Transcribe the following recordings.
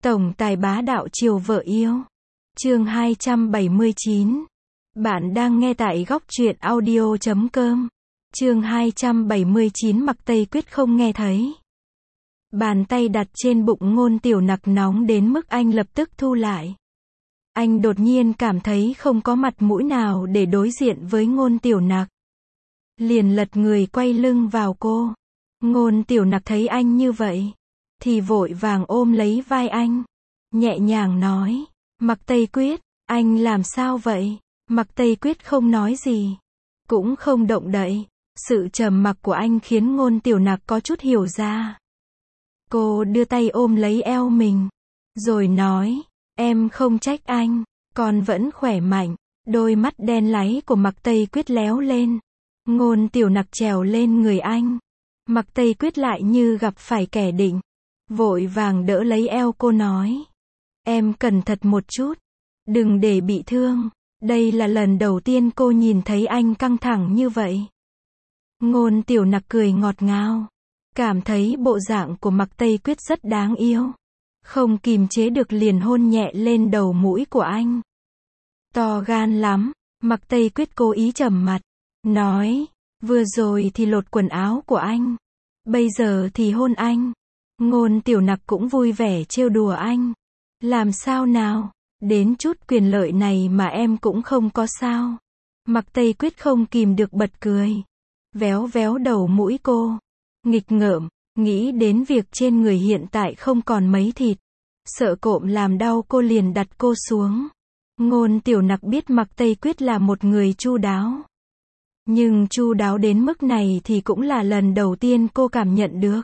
Tổng tài bá đạo chiều vợ yêu. Chương 279. Bạn đang nghe tại góc truyện audio.com. Chương 279 Mặc Tây Quyết không nghe thấy. Bàn tay đặt trên bụng Ngôn Tiểu Nặc nóng đến mức anh lập tức thu lại. Anh đột nhiên cảm thấy không có mặt mũi nào để đối diện với Ngôn Tiểu Nặc. Liền lật người quay lưng vào cô. Ngôn Tiểu Nặc thấy anh như vậy, thì vội vàng ôm lấy vai anh. Nhẹ nhàng nói, Mặc Tây Quyết, anh làm sao vậy? Mặc Tây Quyết không nói gì, cũng không động đậy. Sự trầm mặc của anh khiến Ngôn Tiểu Nặc có chút hiểu ra. Cô đưa tay ôm lấy eo mình, rồi nói, em không trách anh, con vẫn khỏe mạnh. Đôi mắt đen láy của Mặc Tây Quyết léo lên. Ngôn Tiểu Nặc trèo lên người anh. Mặc Tây Quyết lại như gặp phải kẻ địch, vội vàng đỡ lấy eo cô nói, em cẩn thận một chút, đừng để bị thương. Đây là lần đầu tiên cô nhìn thấy anh căng thẳng như vậy. Ngôn Tiểu Nặc cười ngọt ngào, cảm thấy bộ dạng của Mặc Tây Quyết rất đáng yêu, không kìm chế được liền hôn nhẹ lên đầu mũi của anh. To gan lắm. Mặc Tây Quyết cố ý trầm mặt, nói, vừa rồi thì lột quần áo của anh, bây giờ thì hôn anh. Ngôn Tiểu Nặc cũng vui vẻ trêu đùa anh. Làm sao nào, đến chút quyền lợi này mà em cũng không có sao? Mặc Tây Quyết không kìm được bật cười, véo véo đầu mũi cô, nghịch ngợm, nghĩ đến việc trên người hiện tại không còn mấy thịt, sợ cộm làm đau cô liền đặt cô xuống. Ngôn Tiểu Nặc biết Mặc Tây Quyết là một người chu đáo, nhưng chu đáo đến mức này thì cũng là lần đầu tiên cô cảm nhận được.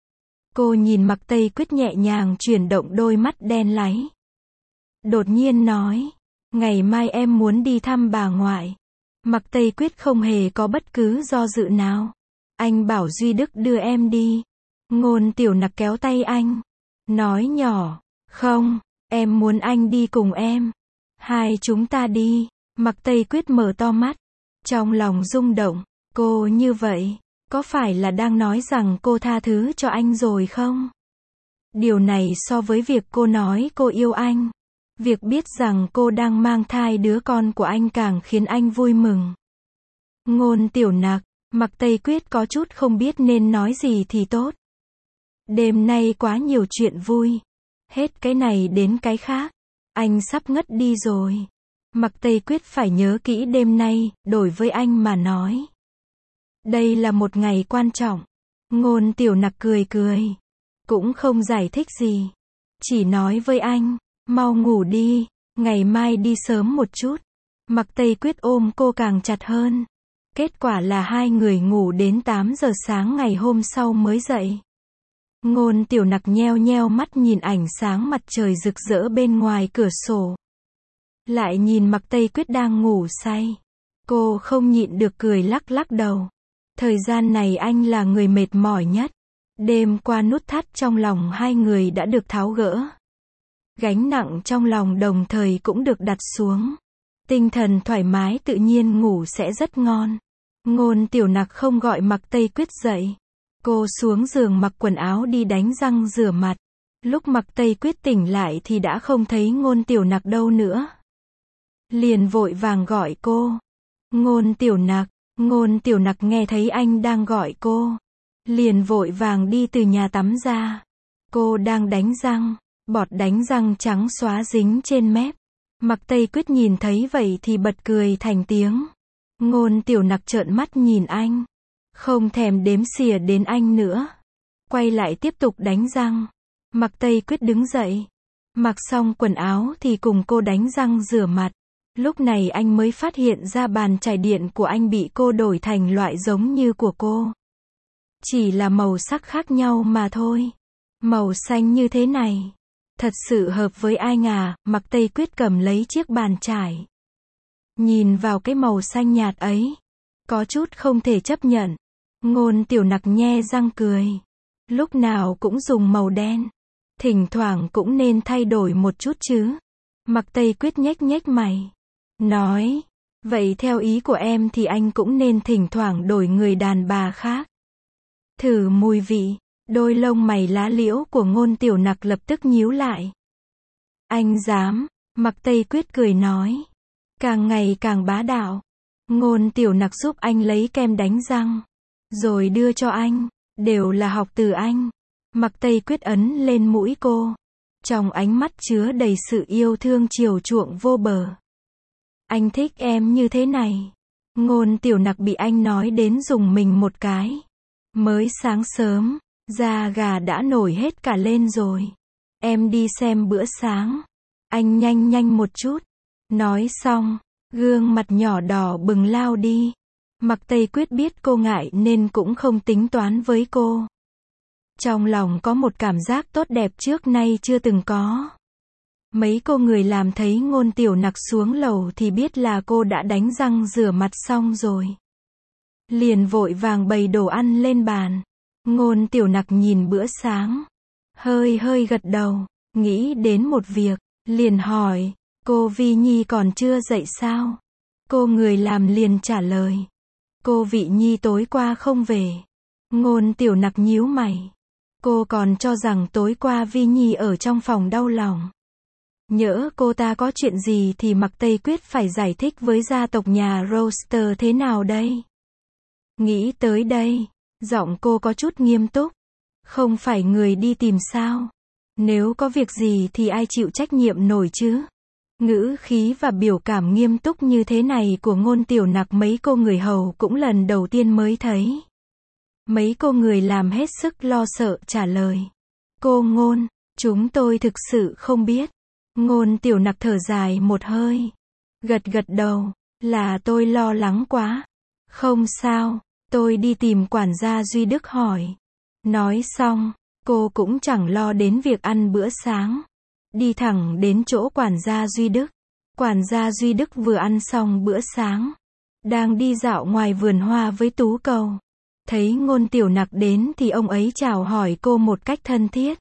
Cô nhìn Mặc Tây Quyết nhẹ nhàng chuyển động đôi mắt đen láy. Đột nhiên nói, ngày mai em muốn đi thăm bà ngoại. Mặc Tây Quyết không hề có bất cứ do dự nào. Anh bảo Duy Đức đưa em đi. Ngôn Tiểu Nặc kéo tay anh, nói nhỏ, không, em muốn anh đi cùng em. Hai chúng ta đi. Mặc Tây Quyết mở to mắt, trong lòng rung động. Cô như vậy, có phải là đang nói rằng cô tha thứ cho anh rồi không? Điều này so với việc cô nói cô yêu anh, việc biết rằng cô đang mang thai đứa con của anh càng khiến anh vui mừng. Ngôn Tiểu Nặc, Mặc Tây Quyết có chút không biết nên nói gì thì tốt. Đêm nay quá nhiều chuyện vui, hết cái này đến cái khác, anh sắp ngất đi rồi. Mặc Tây Quyết phải nhớ kỹ đêm nay, đối với anh mà nói, đây là một ngày quan trọng. Ngôn Tiểu Nặc cười cười, cũng không giải thích gì, chỉ nói với anh, mau ngủ đi, ngày mai đi sớm một chút. Mặc Tây Quyết ôm cô càng chặt hơn. Kết quả là hai người ngủ đến 8 giờ sáng ngày hôm sau mới dậy. Ngôn Tiểu Nặc nheo nheo mắt nhìn ánh sáng mặt trời rực rỡ bên ngoài cửa sổ, lại nhìn Mặc Tây Quyết đang ngủ say. Cô không nhịn được cười lắc lắc đầu. Thời gian này anh là người mệt mỏi nhất. Đêm qua nút thắt trong lòng hai người đã được tháo gỡ. Gánh nặng trong lòng đồng thời cũng được đặt xuống. Tinh thần thoải mái tự nhiên ngủ sẽ rất ngon. Ngôn Tiểu Nặc không gọi Mặc Tây Quyết dậy. Cô xuống giường mặc quần áo đi đánh răng rửa mặt. Lúc Mặc Tây Quyết tỉnh lại thì đã không thấy Ngôn Tiểu Nặc đâu nữa. Liền vội vàng gọi cô. Ngôn Tiểu Nặc. Ngôn Tiểu Nặc nghe thấy anh đang gọi cô, liền vội vàng đi từ nhà tắm ra. Cô đang đánh răng, bọt đánh răng trắng xóa dính trên mép. Mặc Tây Quyết nhìn thấy vậy thì bật cười thành tiếng. Ngôn Tiểu Nặc trợn mắt nhìn anh, không thèm đếm xỉa đến anh nữa, quay lại tiếp tục đánh răng. Mặc Tây Quyết đứng dậy, mặc xong quần áo thì cùng cô đánh răng rửa mặt. Lúc này anh mới phát hiện ra bàn chải điện của anh bị cô đổi thành loại giống như của cô, chỉ là màu sắc khác nhau mà thôi. Màu xanh như thế này, thật sự hợp với anh à? Mặc Tây Quyết cầm lấy chiếc bàn chải, nhìn vào cái màu xanh nhạt ấy, có chút không thể chấp nhận. Ngôn Tiểu Nặc nhe răng cười, lúc nào cũng dùng màu đen, thỉnh thoảng cũng nên thay đổi một chút chứ. Mặc Tây Quyết nhếch nhếch mày, nói, vậy theo ý của em thì anh cũng nên thỉnh thoảng đổi người đàn bà khác, thử mùi vị. Đôi lông mày lá liễu của Ngôn Tiểu Nặc lập tức nhíu lại. Anh dám, Mạc Tây Quyết cười nói. Càng ngày càng bá đạo. Ngôn Tiểu Nặc giúp anh lấy kem đánh răng. Rồi đưa cho anh. Đều là học từ anh. Mạc Tây Quyết ấn lên mũi cô. Trong ánh mắt chứa đầy sự yêu thương chiều chuộng vô bờ. Anh thích em như thế này. Ngôn Tiểu Nặc bị anh nói đến rùng mình một cái. Mới sáng sớm, da gà đã nổi hết cả lên rồi. Em đi xem bữa sáng. Anh nhanh nhanh một chút. Nói xong, gương mặt nhỏ đỏ bừng lao đi. Mạc Tây Quyết biết cô ngại nên cũng không tính toán với cô. Trong lòng có một cảm giác tốt đẹp trước nay chưa từng có. Mấy cô người làm thấy Ngôn Tiểu Nặc xuống lầu thì biết là cô đã đánh răng rửa mặt xong rồi. Liền vội vàng bày đồ ăn lên bàn. Ngôn Tiểu Nặc nhìn bữa sáng. Hơi hơi gật đầu, nghĩ đến một việc, liền hỏi, cô Vi Nhi còn chưa dậy sao? Cô người làm liền trả lời. Cô Vị Nhi tối qua không về. Ngôn Tiểu Nặc nhíu mày. Cô còn cho rằng tối qua Vi Nhi ở trong phòng đau lòng. Nhỡ cô ta có chuyện gì thì Mạc Tây Quyết phải giải thích với gia tộc nhà Roster thế nào đây? Nghĩ tới đây, giọng cô có chút nghiêm túc. Không phải người đi tìm sao? Nếu có việc gì thì ai chịu trách nhiệm nổi chứ? Ngữ khí và biểu cảm nghiêm túc như thế này của Ngôn Tiểu Nặc mấy cô người hầu cũng lần đầu tiên mới thấy. Mấy cô người làm hết sức lo sợ trả lời. Cô Ngôn, chúng tôi thực sự không biết. Ngôn Tiểu Nặc thở dài một hơi. Gật gật đầu, là tôi lo lắng quá. Không sao, tôi đi tìm quản gia Duy Đức hỏi. Nói xong, cô cũng chẳng lo đến việc ăn bữa sáng. Đi thẳng đến chỗ quản gia Duy Đức. Quản gia Duy Đức vừa ăn xong bữa sáng. Đang đi dạo ngoài vườn hoa với Tú Cầu. Thấy Ngôn Tiểu Nặc đến thì ông ấy chào hỏi cô một cách thân thiết.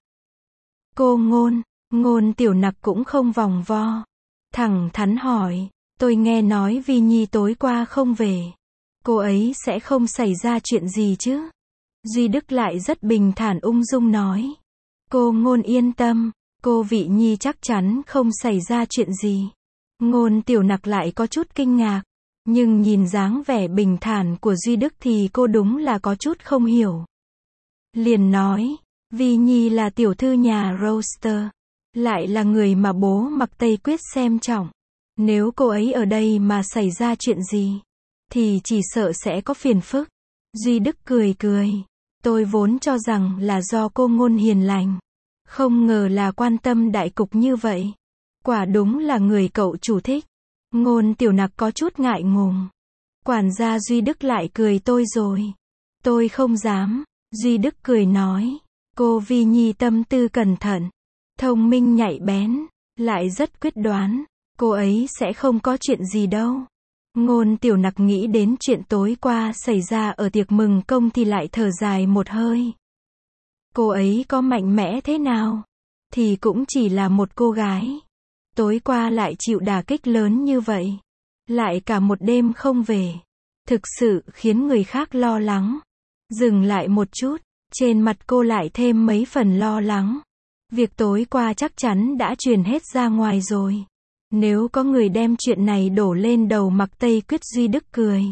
Cô Ngôn, Ngôn Tiểu Nặc cũng không vòng vo. Thẳng thắn hỏi, tôi nghe nói Vi Nhi tối qua không về. Cô ấy sẽ không xảy ra chuyện gì chứ? Duy Đức lại rất bình thản ung dung nói. Cô Ngôn yên tâm, cô Vị Nhi chắc chắn không xảy ra chuyện gì. Ngôn Tiểu Nặc lại có chút kinh ngạc. Nhưng nhìn dáng vẻ bình thản của Duy Đức thì cô đúng là có chút không hiểu. Liền nói, Vi Nhi là tiểu thư nhà Roster. Lại là người mà bố Mạc Tây Quyết xem trọng. Nếu cô ấy ở đây mà xảy ra chuyện gì, thì chỉ sợ sẽ có phiền phức. Duy Đức cười cười. Tôi vốn cho rằng là do cô Ngôn hiền lành. Không ngờ là quan tâm đại cục như vậy. Quả đúng là người cậu chủ thích. Ngôn Tiểu Nặc có chút ngại ngùng. Quản gia Duy Đức lại cười tôi rồi. Tôi không dám. Duy Đức cười nói. Cô Vi Nhi tâm tư cẩn thận. Thông minh nhạy bén. Lại rất quyết đoán. Cô ấy sẽ không có chuyện gì đâu. Ngôn Tiểu Nặc nghĩ đến chuyện tối qua xảy ra ở tiệc mừng công thì lại thở dài một hơi. Cô ấy có mạnh mẽ thế nào? Thì cũng chỉ là một cô gái. Tối qua lại chịu đả kích lớn như vậy. Lại cả một đêm không về. Thực sự khiến người khác lo lắng. Dừng lại một chút. Trên mặt cô lại thêm mấy phần lo lắng. Việc tối qua chắc chắn đã truyền hết ra ngoài rồi. Nếu có người đem chuyện này đổ lên đầu Mạc Tây Quyết. Duy Đức cười.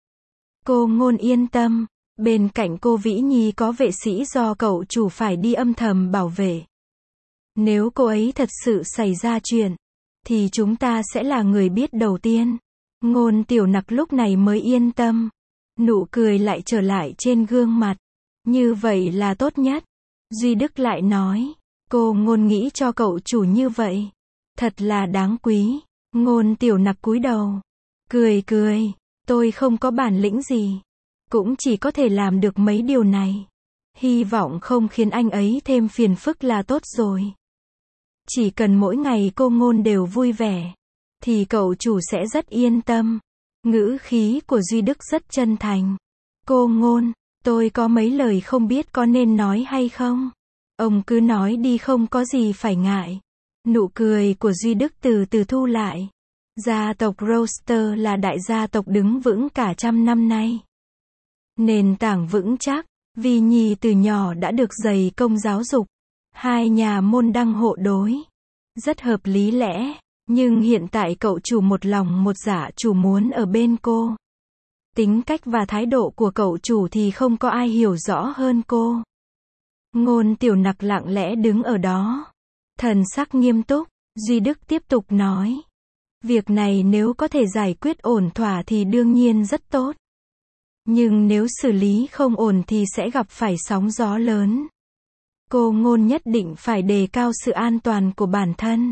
Cô Ngôn yên tâm. Bên cạnh cô Vĩ Nhi có vệ sĩ do cậu chủ phải đi âm thầm bảo vệ. Nếu cô ấy thật sự xảy ra chuyện, thì chúng ta sẽ là người biết đầu tiên. Ngôn Tiểu Nặc lúc này mới yên tâm. Nụ cười lại trở lại trên gương mặt. Như vậy là tốt nhất. Duy Đức lại nói. Cô Ngôn nghĩ cho cậu chủ như vậy. Thật là đáng quý. Ngôn Tiểu Nặc cúi đầu. Cười cười. Tôi không có bản lĩnh gì. Cũng chỉ có thể làm được mấy điều này. Hy vọng không khiến anh ấy thêm phiền phức là tốt rồi. Chỉ cần mỗi ngày cô Ngôn đều vui vẻ, thì cậu chủ sẽ rất yên tâm. Ngữ khí của Duy Đức rất chân thành. Cô Ngôn, tôi có mấy lời không biết có nên nói hay không? Ông cứ nói đi, không có gì phải ngại. Nụ cười của Duy Đức từ từ thu lại. Gia tộc Roster là đại gia tộc đứng vững cả trăm năm nay. Nền tảng vững chắc. Vi Nhi từ nhỏ đã được dày công giáo dục. Hai nhà môn đăng hộ đối. Rất hợp lý lẽ. Nhưng hiện tại cậu chủ một lòng một dạ chủ muốn ở bên cô. Tính cách và thái độ của cậu chủ thì không có ai hiểu rõ hơn cô. Ngôn Tiểu Nặc lặng lẽ đứng ở đó. Thần sắc nghiêm túc, Duy Đức tiếp tục nói. Việc này nếu có thể giải quyết ổn thỏa thì đương nhiên rất tốt. Nhưng nếu xử lý không ổn thì sẽ gặp phải sóng gió lớn. Cô Ngôn nhất định phải đề cao sự an toàn của bản thân.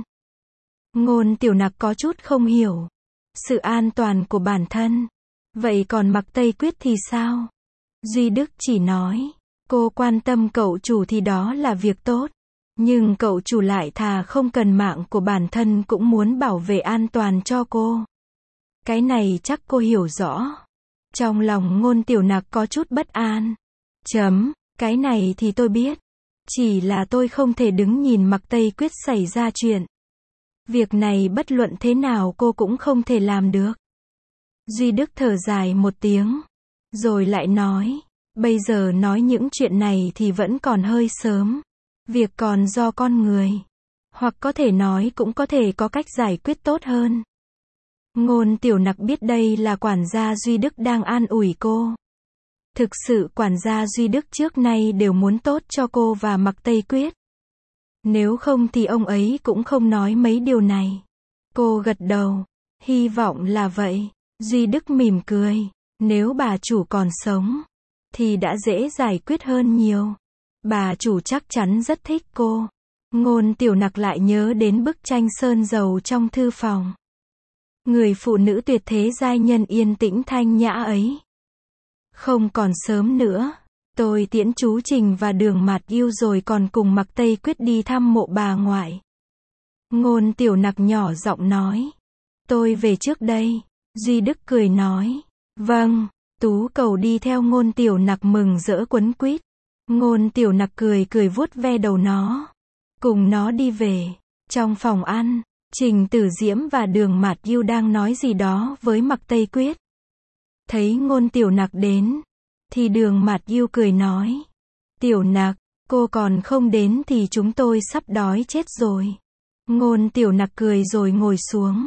Ngôn Tiểu Nặc có chút không hiểu. Sự an toàn của bản thân. Vậy còn Mạc Tây Quyết thì sao? Duy Đức chỉ nói. Cô quan tâm cậu chủ thì đó là việc tốt. Nhưng cậu chủ lại thà không cần mạng của bản thân cũng muốn bảo vệ an toàn cho cô. Cái này chắc cô hiểu rõ. Trong lòng Ngôn Tiểu Nặc có chút bất an. Cái này thì tôi biết. Chỉ là tôi không thể đứng nhìn Mạc Tây Quyết xảy ra chuyện. Việc này bất luận thế nào cô cũng không thể làm được. Duy Đức thở dài một tiếng. Rồi lại nói. Bây giờ nói những chuyện này thì vẫn còn hơi sớm. Việc còn do con người. Hoặc có thể nói cũng có thể có cách giải quyết tốt hơn. Ngôn Tiểu Nặc biết đây là quản gia Duy Đức đang an ủi cô. Thực sự quản gia Duy Đức trước nay đều muốn tốt cho cô và Mạc Tây Quyết. Nếu không thì ông ấy cũng không nói mấy điều này. Cô gật đầu. Hy vọng là vậy. Duy Đức mỉm cười. Nếu bà chủ còn sống, thì đã dễ giải quyết hơn nhiều. Bà chủ chắc chắn rất thích cô. Ngôn Tiểu Nặc lại nhớ đến bức tranh sơn dầu trong thư phòng. Người phụ nữ tuyệt thế giai nhân yên tĩnh thanh nhã ấy. Không còn sớm nữa. Tôi tiễn chú Trình và Đường Mạt Yêu rồi còn cùng Mạc Tây Quyết đi thăm mộ bà ngoại. Ngôn Tiểu Nặc nhỏ giọng nói. Tôi về trước đây. Duy Đức cười nói. Vâng. Tú Cầu đi theo Ngôn Tiểu Nặc mừng rỡ quấn quýt. Ngôn Tiểu Nặc cười cười vuốt ve đầu nó. Cùng nó đi về. Trong phòng ăn, Trình Tử Diễm và Đường Mạt Yêu đang nói gì đó với Mạc Tây Quyết. Thấy Ngôn Tiểu Nặc đến, thì Đường Mạt Yêu cười nói. Tiểu Nặc, cô còn không đến thì chúng tôi sắp đói chết rồi. Ngôn Tiểu Nặc cười rồi ngồi xuống.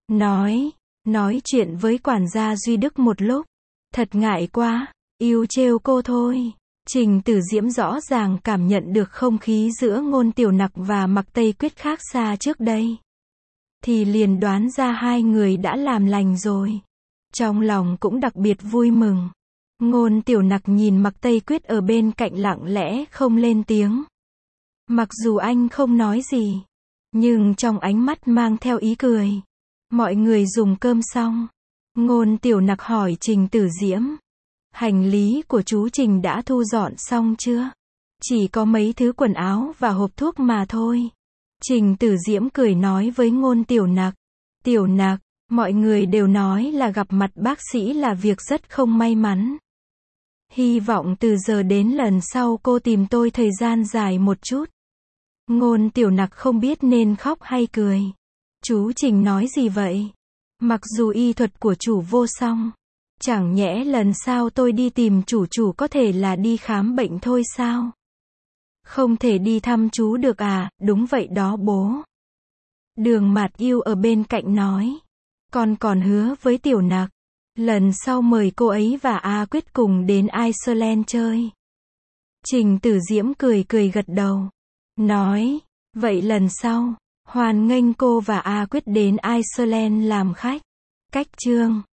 Nói chuyện với quản gia Duy Đức một lúc. Thật ngại quá, Yêu trêu cô thôi. Trình Tử Diễm rõ ràng cảm nhận được không khí giữa Ngôn Tiểu Nặc và Mạc Tây Quyết khác xa trước đây. Thì liền đoán ra hai người đã làm lành rồi. Trong lòng cũng đặc biệt vui mừng. Ngôn Tiểu Nặc nhìn Mạc Tây Quyết ở bên cạnh lặng lẽ không lên tiếng. Mặc dù anh không nói gì, nhưng trong ánh mắt mang theo ý cười. Mọi người dùng cơm xong. Ngôn Tiểu Nặc hỏi Trình Tử Diễm. Hành lý của chú Trình đã thu dọn xong chưa? Chỉ có mấy thứ quần áo và hộp thuốc mà thôi. Trình Tử Diễm cười nói với Ngôn Tiểu Nặc. Tiểu Nặc, mọi người đều nói là gặp mặt bác sĩ là việc rất không may mắn. Hy vọng từ giờ đến lần sau cô tìm tôi thời gian dài một chút. Ngôn Tiểu Nặc không biết nên khóc hay cười. Chú Trình nói gì vậy? Mặc dù y thuật của chủ vô song, chẳng nhẽ lần sau tôi đi tìm chủ có thể là đi khám bệnh thôi sao? Không thể đi thăm chú được à? Đúng vậy đó bố. Đường Mạt Yêu ở bên cạnh nói. Con còn hứa với Tiểu Nặc. Lần sau mời cô ấy và A Quyết cùng đến Iceland chơi. Trình Tử Diễm cười cười gật đầu. Nói. Vậy lần sau, hoan nghênh cô và A Quyết đến Iceland làm khách. Cách chương